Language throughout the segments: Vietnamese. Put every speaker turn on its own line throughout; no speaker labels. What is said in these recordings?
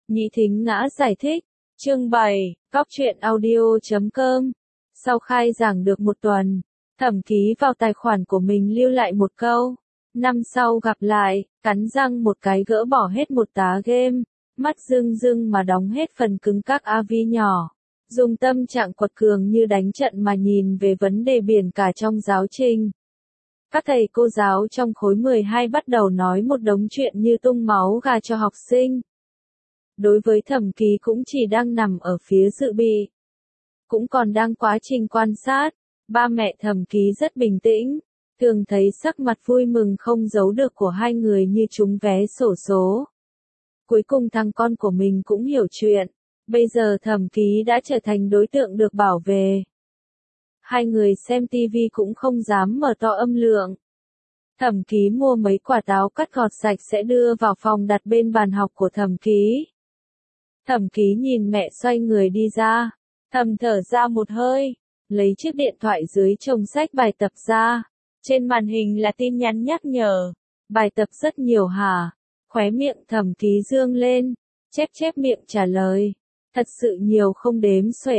Nhị Thính Ngã giải thích. Chương 7, cóc.truyện.audio.com. Sau khai giảng được một tuần, Thẩm Ký vào tài khoản của mình lưu lại một câu. Năm sau gặp lại, cắn răng một cái gỡ bỏ hết một tá game, mắt rưng rưng mà đóng hết phần cứng các AV nhỏ. Dùng tâm trạng quật cường như đánh trận mà nhìn về vấn đề biển cả trong giáo trình. Các thầy cô giáo trong khối 12 bắt đầu nói một đống chuyện như tung máu gà cho học sinh. Đối với Thẩm Ký cũng chỉ đang nằm ở phía dự bị. Cũng còn đang quá trình quan sát, ba mẹ Thẩm Ký rất bình tĩnh, thường thấy sắc mặt vui mừng không giấu được của hai người như trúng vé xổ số. Cuối cùng thằng con của mình cũng hiểu chuyện, bây giờ Thẩm Ký đã trở thành đối tượng được bảo vệ. Hai người xem tivi cũng không dám mở to âm lượng. Thẩm Ký mua mấy quả táo cắt gọt sạch sẽ đưa vào phòng đặt bên bàn học của Thẩm Ký. Thẩm Ký nhìn mẹ xoay người đi ra, thầm thở ra một hơi, lấy chiếc điện thoại dưới chồng sách bài tập ra. Trên màn hình là tin nhắn nhắc nhở. Bài tập rất nhiều hả? Khóe miệng Thẩm Ký dương lên, chép miệng trả lời. Thật sự nhiều không đếm xuể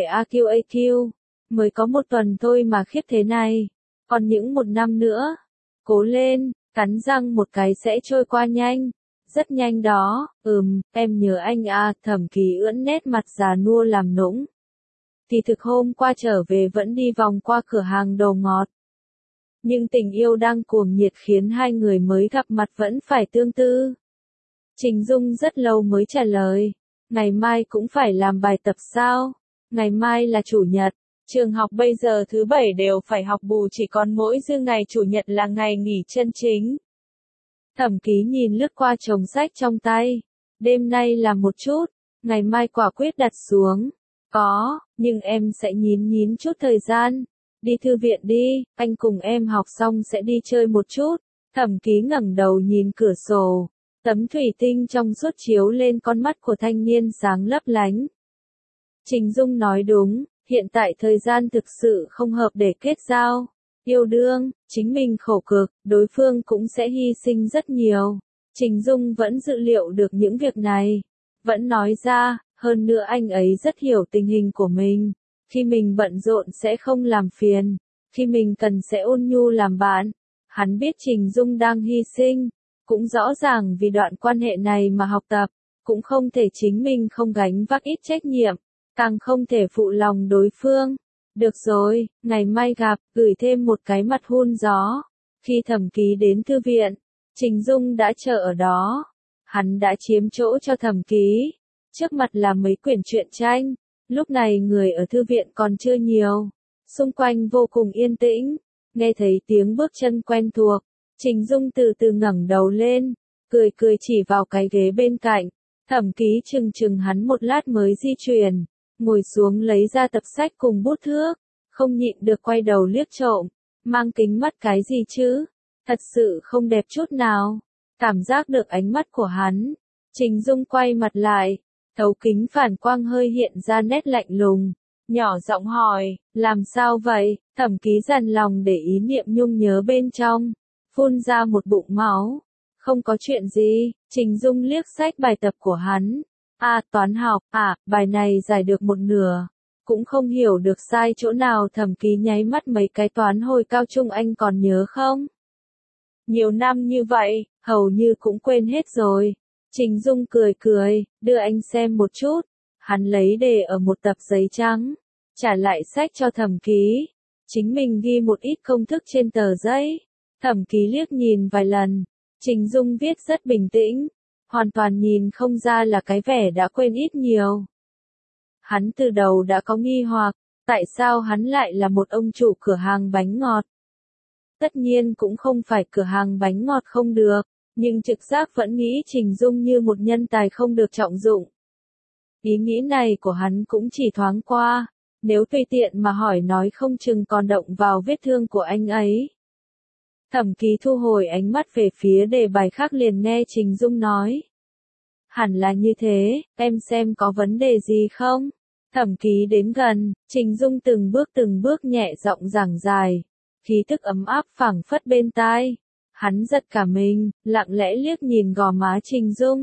AQ. Mới có một tuần thôi mà khiếp thế này. Còn những một năm nữa. Cố lên, cắn răng một cái sẽ trôi qua nhanh. Rất nhanh đó, em nhớ anh à. Thẩm Ký ưỡn nét mặt già nua làm nũng. Thì thực hôm qua trở về vẫn đi vòng qua cửa hàng đồ ngọt. Nhưng tình yêu đang cuồng nhiệt khiến hai người mới gặp mặt vẫn phải tương tư. Trình Dung rất lâu mới trả lời. Ngày mai cũng phải làm bài tập sao? Ngày mai là chủ nhật. Trường học bây giờ thứ bảy đều phải học bù, chỉ còn mỗi riêng ngày chủ nhật là ngày nghỉ chân chính. Thẩm Ký nhìn lướt qua chồng sách trong tay. Đêm nay làm một chút, ngày mai quả quyết đặt xuống. Có, nhưng em sẽ nhín chút thời gian. Đi thư viện đi, anh cùng em học xong sẽ đi chơi một chút. Thẩm Ký ngẩng đầu nhìn cửa sổ. Tấm thủy tinh trong suốt chiếu lên con mắt của thanh niên sáng lấp lánh. Trình Dung nói đúng, hiện tại thời gian thực sự không hợp để kết giao. Yêu đương, chính mình khổ cực, đối phương cũng sẽ hy sinh rất nhiều. Trình Dung vẫn dự liệu được những việc này. Vẫn nói ra, hơn nữa anh ấy rất hiểu tình hình của mình. Khi mình bận rộn sẽ không làm phiền. Khi mình cần sẽ ôn nhu làm bạn. Hắn biết Trình Dung đang hy sinh. Cũng rõ ràng vì đoạn quan hệ này mà học tập. Cũng không thể chính mình không gánh vác ít trách nhiệm. Càng không thể phụ lòng đối phương. Được rồi, ngày mai gặp, gửi thêm một cái mặt hun gió. Khi Thẩm Ký đến thư viện, Trình Dung đã chờ ở đó. Hắn đã chiếm chỗ cho Thẩm Ký. Trước mặt là mấy quyển truyện tranh. Lúc này người ở thư viện còn chưa nhiều. Xung quanh vô cùng yên tĩnh. Nghe thấy tiếng bước chân quen thuộc. Trình Dung từ từ ngẩng đầu lên. Cười chỉ vào cái ghế bên cạnh. Thẩm Ký chừng hắn một lát mới di chuyển. Ngồi xuống lấy ra tập sách cùng bút thước. Không nhịn được quay đầu liếc trộm. Mang kính mắt cái gì chứ? Thật sự không đẹp chút nào. Cảm giác được ánh mắt của hắn. Trình Dung quay mặt lại. Thấu kính phản quang hơi hiện ra nét lạnh lùng. Nhỏ giọng hỏi, làm sao vậy? Thẩm Ký dằn lòng để ý niệm nhung nhớ bên trong. Phun ra một bụng máu. Không có chuyện gì. Trình Dung liếc sách bài tập của hắn. Toán học, bài này giải được một nửa. Cũng không hiểu được sai chỗ nào. Thẩm Ký nháy mắt mấy cái toán hồi cao trung anh còn nhớ không? Nhiều năm như vậy, hầu như cũng quên hết rồi. Trình Dung cười, đưa anh xem một chút. Hắn lấy đề ở một tập giấy trắng. Trả lại sách cho Thẩm Ký. Chính mình ghi một ít công thức trên tờ giấy. Thẩm Ký liếc nhìn vài lần. Trình Dung viết rất bình tĩnh. Hoàn toàn nhìn không ra là cái vẻ đã quên ít nhiều. Hắn từ đầu đã có nghi hoặc, tại sao hắn lại là một ông chủ cửa hàng bánh ngọt. Tất nhiên cũng không phải cửa hàng bánh ngọt không được, nhưng trực giác vẫn nghĩ Trình Dung như một nhân tài không được trọng dụng. Ý nghĩ này của hắn cũng chỉ thoáng qua, nếu tùy tiện mà hỏi nói không chừng còn động vào vết thương của anh ấy. Thẩm Ký thu hồi ánh mắt về phía đề bài khác liền nghe Trình Dung nói. Hẳn là như thế, em xem có vấn đề gì không? Thẩm Ký đến gần, Trình Dung từng bước nhẹ giọng giảng giải. Khí tức ấm áp phảng phất bên tai. Hắn giật cả mình, lặng lẽ liếc nhìn gò má Trình Dung.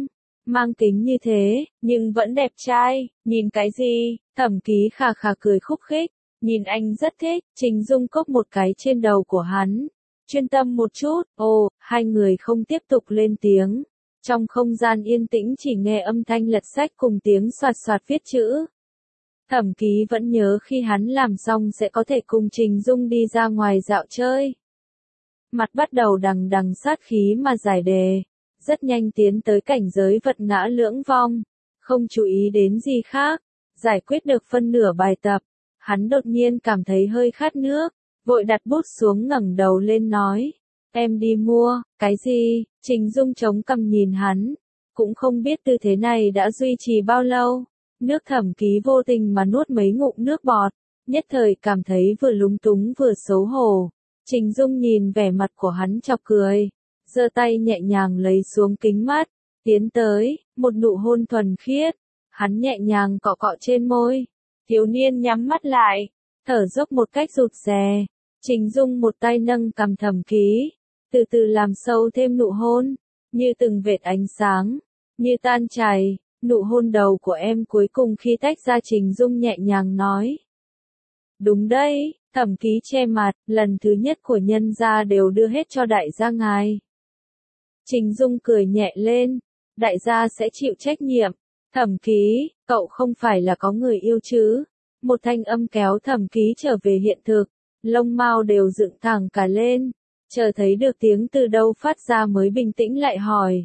mang kính như thế, nhưng vẫn đẹp trai, nhìn cái gì? Thẩm Ký khà khà cười khúc khích, nhìn anh rất thích, Trình Dung cốc một cái trên đầu của hắn. Chuyên tâm một chút, ồ, hai người không tiếp tục lên tiếng. Trong không gian yên tĩnh chỉ nghe âm thanh lật sách cùng tiếng soạt soạt viết chữ. Thẩm Ký vẫn nhớ khi hắn làm xong sẽ có thể cùng Trình Dung đi ra ngoài dạo chơi. Mặt bắt đầu đằng đằng sát khí mà giải đề, rất nhanh tiến tới cảnh giới vật ngã lưỡng vong, không chú ý đến gì khác, giải quyết được phân nửa bài tập, hắn đột nhiên cảm thấy hơi khát nước, vội đặt bút xuống ngẩng đầu lên nói, em đi mua, cái gì? Trình Dung chống cằm nhìn hắn, cũng không biết tư thế này đã duy trì bao lâu, nước Thẩm Ký vô tình mà nuốt mấy ngụm nước bọt, nhất thời cảm thấy vừa lúng túng vừa xấu hổ. Trình Dung nhìn vẻ mặt của hắn chọc cười, giơ tay nhẹ nhàng lấy xuống kính mắt, tiến tới, một nụ hôn thuần khiết, hắn nhẹ nhàng cọ cọ trên môi, thiếu niên nhắm mắt lại, thở dốc một cách rụt rè, Trình Dung một tay nâng cằm Thẩm Ký, từ từ làm sâu thêm nụ hôn, như từng vệt ánh sáng, như tan chảy, nụ hôn đầu của em cuối cùng khi tách ra Trình Dung nhẹ nhàng nói. Đúng đấy. Thẩm Ký che mặt, lần thứ nhất của nhân gia đều đưa hết cho đại gia ngài. Trình Dung cười nhẹ lên, đại gia sẽ chịu trách nhiệm. Thẩm Ký, cậu không phải là có người yêu chứ? Một thanh âm kéo Thẩm Ký trở về hiện thực, lông mao đều dựng thẳng cả lên, chờ thấy được tiếng từ đâu phát ra mới bình tĩnh lại hỏi.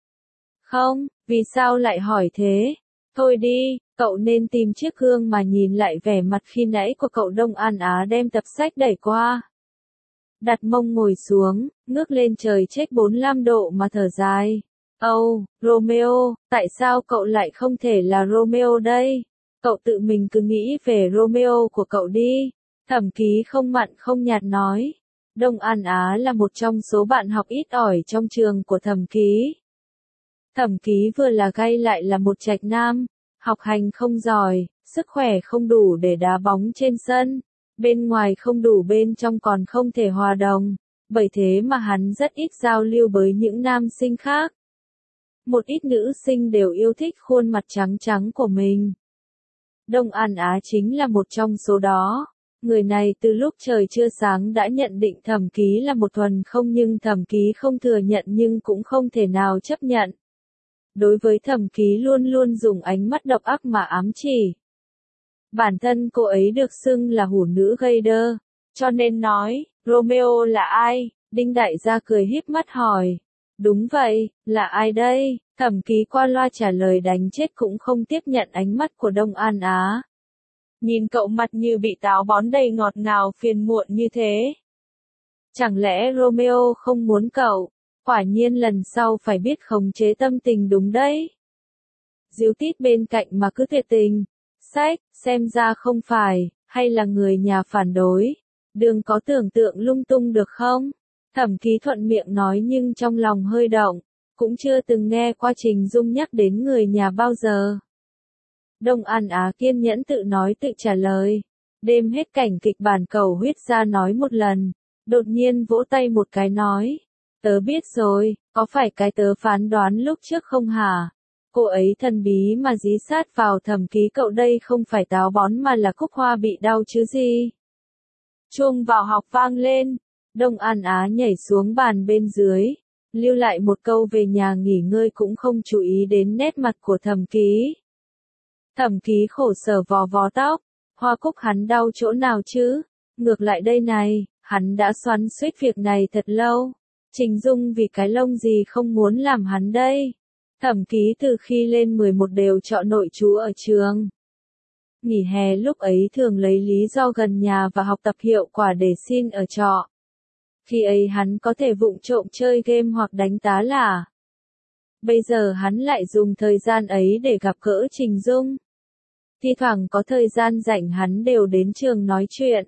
Không, vì sao lại hỏi thế? Thôi đi, cậu nên tìm chiếc gương mà nhìn lại vẻ mặt khi nãy của cậu. Đông An Á đem tập sách đẩy qua. Đặt mông ngồi xuống, ngước lên trời trách 45 độ mà thở dài. Âu, Romeo, tại sao cậu lại không thể là Romeo đây? Cậu tự mình cứ nghĩ về Romeo của cậu đi. Thẩm Ký không mặn không nhạt nói. Đông An Á là một trong số bạn học ít ỏi trong trường của Thẩm Ký. Thẩm Ký vừa là gay lại là một trạch nam, học hành không giỏi, sức khỏe không đủ để đá bóng trên sân, bên ngoài không đủ bên trong còn không thể hòa đồng, bởi thế mà hắn rất ít giao lưu với những nam sinh khác. Một ít nữ sinh đều yêu thích khuôn mặt trắng trắng của mình. Đông An Á chính là một trong số đó. Người này từ lúc trời chưa sáng đã nhận định Thẩm Ký là một thuần không, nhưng Thẩm Ký không thừa nhận nhưng cũng không thể nào chấp nhận. Đối với Thẩm Ký luôn luôn dùng ánh mắt độc ác mà ám chỉ. Bản thân cô ấy được xưng là hủ nữ gây đơ, cho nên nói, Romeo là ai? Đinh đại gia cười híp mắt hỏi. Đúng vậy, là ai đây? Thẩm Ký qua loa trả lời đánh chết cũng không tiếp nhận ánh mắt của Đông An Á. Nhìn cậu mặt như bị táo bón đầy ngọt ngào phiền muộn như thế. Chẳng lẽ Romeo không muốn cậu? Quả nhiên lần sau phải biết khống chế tâm tình đúng đấy. Díu tít bên cạnh mà cứ tuyệt tình. Sách, xem ra không phải, hay là người nhà phản đối. Đừng có tưởng tượng lung tung được không? Thẩm Ký thuận miệng nói nhưng trong lòng hơi động. Cũng chưa từng nghe qua Trình Dung nhắc đến người nhà bao giờ. Đông An Á kiên nhẫn tự nói tự trả lời. Đêm hết cảnh kịch bản cầu huyết ra nói một lần. Đột nhiên vỗ tay một cái nói. Tớ biết rồi, có phải cái tớ phán đoán lúc trước không hả? Cô ấy thần bí mà dí sát vào Thẩm Ký cậu đây không phải táo bón mà là cúc hoa bị đau chứ gì? Chuông vào học vang lên. Đông An Á nhảy xuống bàn bên dưới. Lưu lại một câu về nhà nghỉ ngơi cũng không chú ý đến nét mặt của Thẩm Ký. Thẩm Ký khổ sở vò vò tóc. Hoa cúc hắn đau chỗ nào chứ? Ngược lại đây này, hắn đã xoắn xuýt việc này thật lâu. Trình Dung vì cái lông gì không muốn làm hắn đây? Thẩm Ký từ khi lên 11 đều chọn nội trú ở trường. Nghỉ hè lúc ấy thường lấy lý do gần nhà và học tập hiệu quả để xin ở trọ. Khi ấy hắn có thể vụng trộm chơi game hoặc đánh tá là. Bây giờ hắn lại dùng thời gian ấy để gặp gỡ Trình Dung. Thi thoảng có thời gian rảnh hắn đều đến trường nói chuyện.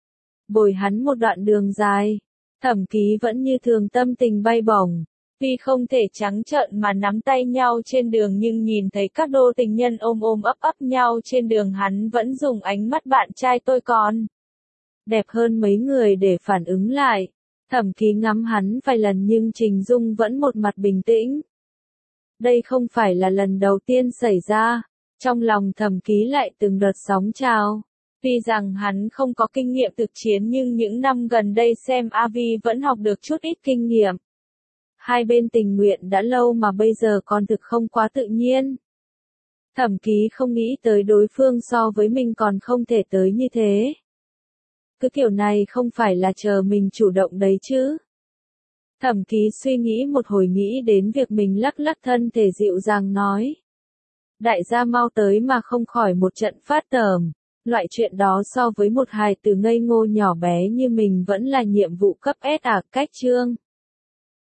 Bồi hắn một đoạn đường dài. Thẩm Ký vẫn như thường tâm tình bay bổng. Tuy không thể trắng trợn mà nắm tay nhau trên đường nhưng nhìn thấy các đôi tình nhân ôm ôm ấp ấp nhau trên đường hắn vẫn dùng ánh mắt bạn trai tôi còn đẹp hơn mấy người để phản ứng lại. Thẩm Ký ngắm hắn vài lần nhưng Trình Dung vẫn một mặt bình tĩnh. Đây không phải là lần đầu tiên xảy ra. Trong lòng Thẩm Ký lại từng đợt sóng trào. Tuy rằng hắn không có kinh nghiệm thực chiến nhưng những năm gần đây xem AV vẫn học được chút ít kinh nghiệm. Hai bên tình nguyện đã lâu mà bây giờ còn thực không quá tự nhiên. Thẩm Ký không nghĩ tới đối phương so với mình còn không thể tới như thế. Cứ kiểu này không phải là chờ mình chủ động đấy chứ. Thẩm Ký suy nghĩ một hồi nghĩ đến việc mình lắc lắc thân thể dịu dàng nói. Đại gia mau tới mà không khỏi một trận phát tởm. Loại chuyện đó so với một hài tử ngây ngô nhỏ bé như mình vẫn là nhiệm vụ cấp S à, cách chương.